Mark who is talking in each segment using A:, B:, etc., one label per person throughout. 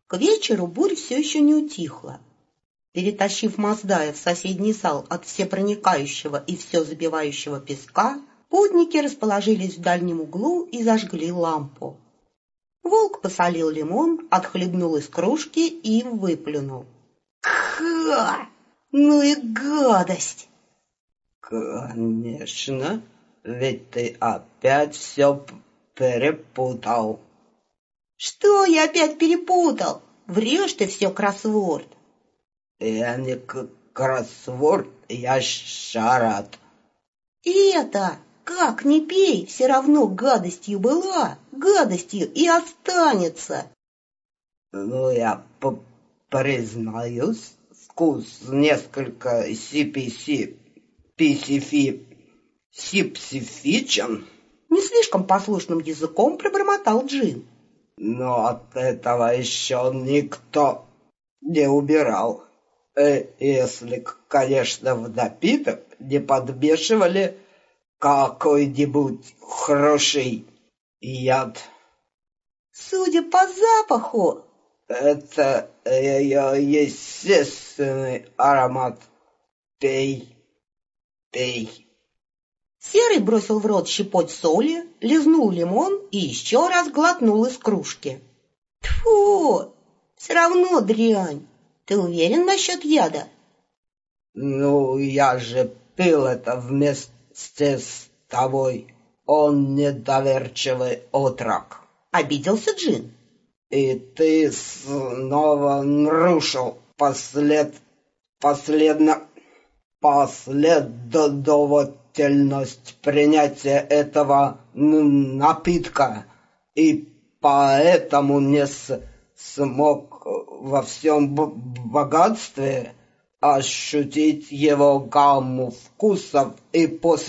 A: К вечеру буря все еще не утихла. Перетащив Маздая в соседний зал от всепроникающего и все забивающего песка, путники расположились в дальнем углу и зажгли лампу. Волк посолил лимон, отхлебнул из кружки и выплюнул. «Ха! Ну и гадость!»
B: «Конечно, ведь ты опять все перепутал».
A: «Что я опять перепутал? Врешь ты все, кроссворд!»
B: «Я не кроссворд, я шарат».
A: «И это, как ни пей, все равно гадостью была, гадостью и останется!»
B: «Ну, я признаюсь, вкус несколько сипсифичен».
A: Не слишком послушным языком пробормотал Джин.
B: «Но от этого еще никто не убирал. Если, конечно, в напиток не подмешивали какой-нибудь хороший яд».
A: «Судя по запаху...»
B: «Это ее естественный аромат. Пей, пей».
A: Серый бросил в рот щепоть соли, лизнул лимон и еще раз глотнул из кружки. «Тьфу! Все равно дрянь! Ты уверен насчет яда?»
B: «Ну, я же пил это вместе с тобой. Он недоверчивый отрок».
A: Обиделся Джин.
B: «И ты снова нарушил последовательность принятия этого напитка, и поэтому не смог во всем богатстве ощутить его гамму вкусов и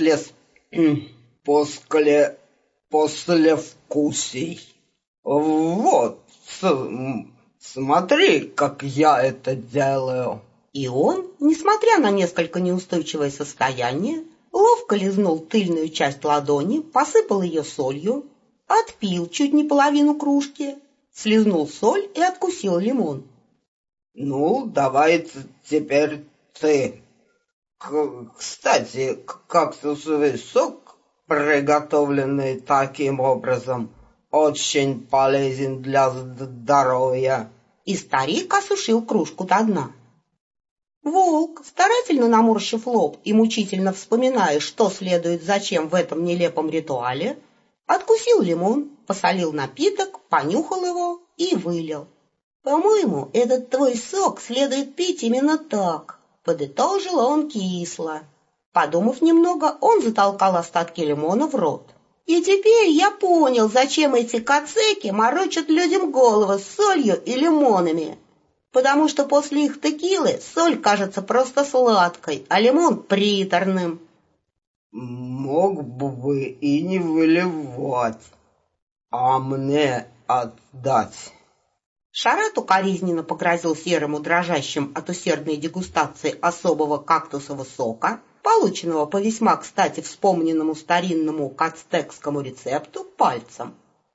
B: послевкусий. Вот, смотри, как я это делаю».
A: И он, несмотря на несколько неустойчивое состояние, ловко лизнул тыльную часть ладони, посыпал ее солью, отпил чуть не половину кружки, слизнул соль и откусил лимон.
B: «Ну, давай теперь ты. Кстати, кактусовый сок, приготовленный таким образом, очень полезен для здоровья».
A: И старик осушил кружку до дна. Волк, старательно наморщив лоб и мучительно вспоминая, что следует зачем в этом нелепом ритуале, откусил лимон, посолил напиток, понюхал его и вылил. «По-моему, этот твой сок следует пить именно так», — подытожил он кисло. Подумав немного, он затолкал остатки лимона в рот. «И теперь я понял, зачем эти кацеки морочат людям головы с солью и лимонами. Потому что после их текилы соль кажется просто сладкой, а лимон приторным».
B: «Мог бы и не выливать, а мне отдать».
A: Шарат укоризненно погрозил Серому дрожащим от усердной дегустации особого кактусового сока, полученного по весьма кстати вспомненному старинному ацтекскому рецепту, пальцем.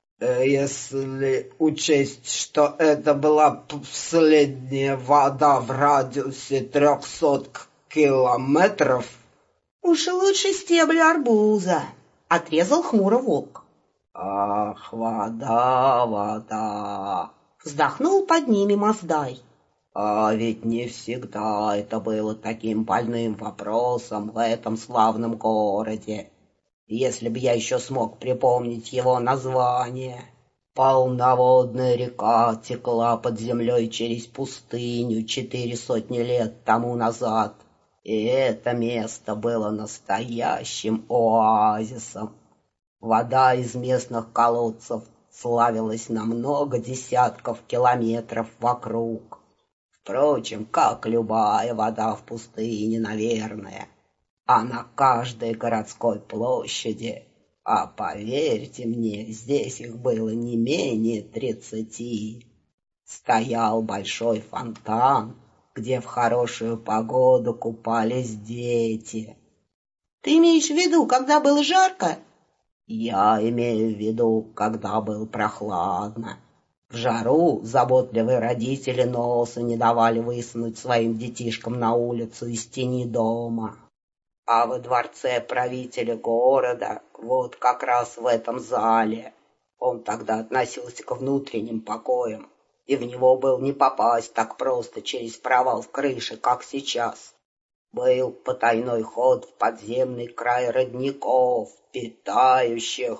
B: «Если учесть, что это была последняя вода в радиусе 300 километров...»
A: «Уж лучше стебли арбуза», — отрезал хмуро волк.
B: «Ах, вода, вода!»
A: — вздохнул под ними Маздай.
B: «А ведь не всегда это было таким больным вопросом в этом славном городе. Если бы я еще смог припомнить его название. Полноводная река текла под землей через пустыню 400 лет тому назад, и это место было настоящим оазисом. Вода из местных колодцев славилась на много десятков километров вокруг. Впрочем, как любая вода в пустыне, наверное. А на каждой городской площади, а поверьте мне, здесь их было не менее 30, стоял большой фонтан, где в хорошую погоду купались дети».
A: «Ты имеешь в виду, когда было жарко?»
B: «Я имею в виду, когда было прохладно. В жару заботливые родители носа не давали высунуть своим детишкам на улицу из тени дома. А во дворце правителя города, вот как раз в этом зале, он тогда относился к внутренним покоям, и в него был не попасть так просто через провал в крыше, как сейчас. Был потайной ход в подземный край родников, питающих...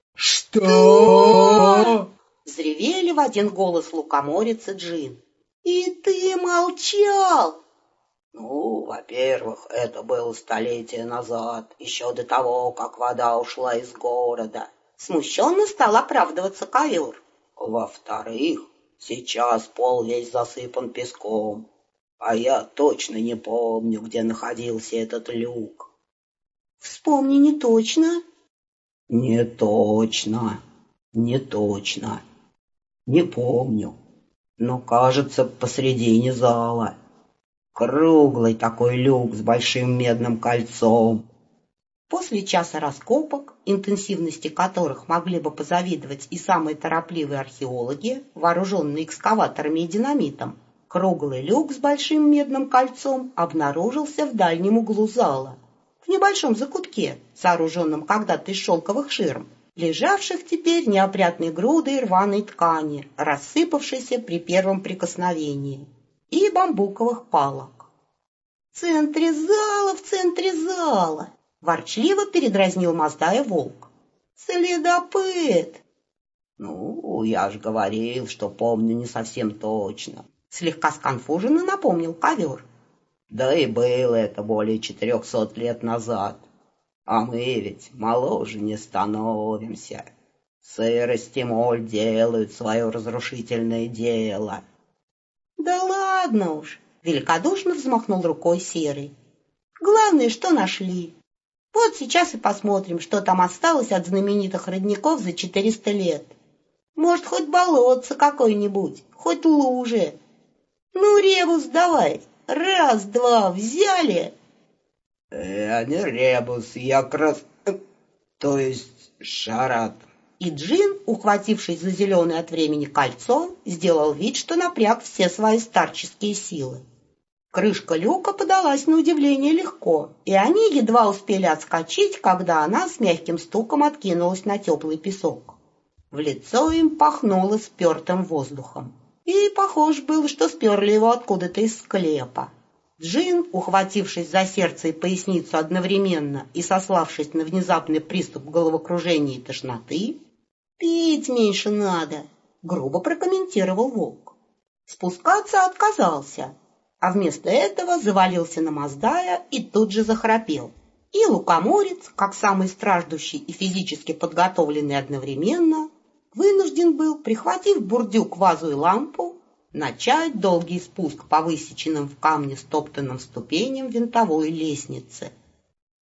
A: «Что?» — взревели в один голос Лукоморец и Джин. «И ты молчал!»
B: Ну, во-первых, это было столетия назад, еще до того, как вода ушла из города.
A: Смущенно стал оправдываться Ковер.
B: Во-вторых, сейчас пол весь засыпан песком, а я точно не помню, где находился этот люк.
A: Вспомни не точно.
B: Не точно. Не помню. Но, кажется, посредине зала. Круглый такой люк с большим медным кольцом.
A: После часа раскопок, интенсивности которых могли бы позавидовать и самые торопливые археологи, вооруженные экскаваторами и динамитом, круглый люк с большим медным кольцом обнаружился в дальнем углу зала, в небольшом закутке, сооруженном когда-то из шелковых ширм, лежавших теперь неопрятной грудой рваной ткани, рассыпавшейся при первом прикосновении, и бамбуковых палок. В центре зала! Ворчливо передразнил Маздая волк. «Следопыт!»
B: Ну, я же говорил, что помню не совсем точно.
A: Слегка сконфуженно напомнил Ковер.
B: Да и было это более 400 лет назад. А мы ведь моложе не становимся. Сырость и моль делают свое разрушительное дело.
A: «Да ладно уж!» — великодушно взмахнул рукой Серый. «Главное, что нашли. Вот сейчас и посмотрим, что там осталось от знаменитых родников за 400 лет. Может, хоть болотце какое-нибудь, хоть лужи. Ну, ребус давай, раз-два, взяли!»
B: Не ребус, я то есть шарат.
A: И Джин, ухватившись за зеленое от времени кольцо, сделал вид, что напряг все свои старческие силы. Крышка люка подалась на удивление легко, и они едва успели отскочить, когда она с мягким стуком откинулась на теплый песок. В лицо им пахнуло спертым воздухом. И похоже было, что сперли его откуда-то из склепа. Джин, ухватившись за сердце и поясницу одновременно и сославшись на внезапный приступ головокружения и тошноты, «Пить меньше надо», — грубо прокомментировал волк. Спускаться отказался, а вместо этого завалился на Маздая и тут же захрапел. И Лукоморец, как самый страждущий и физически подготовленный одновременно, вынужден был, прихватив бурдюк, вазу и лампу, начать долгий спуск по высеченным в камне стоптанным ступеням винтовой лестницы.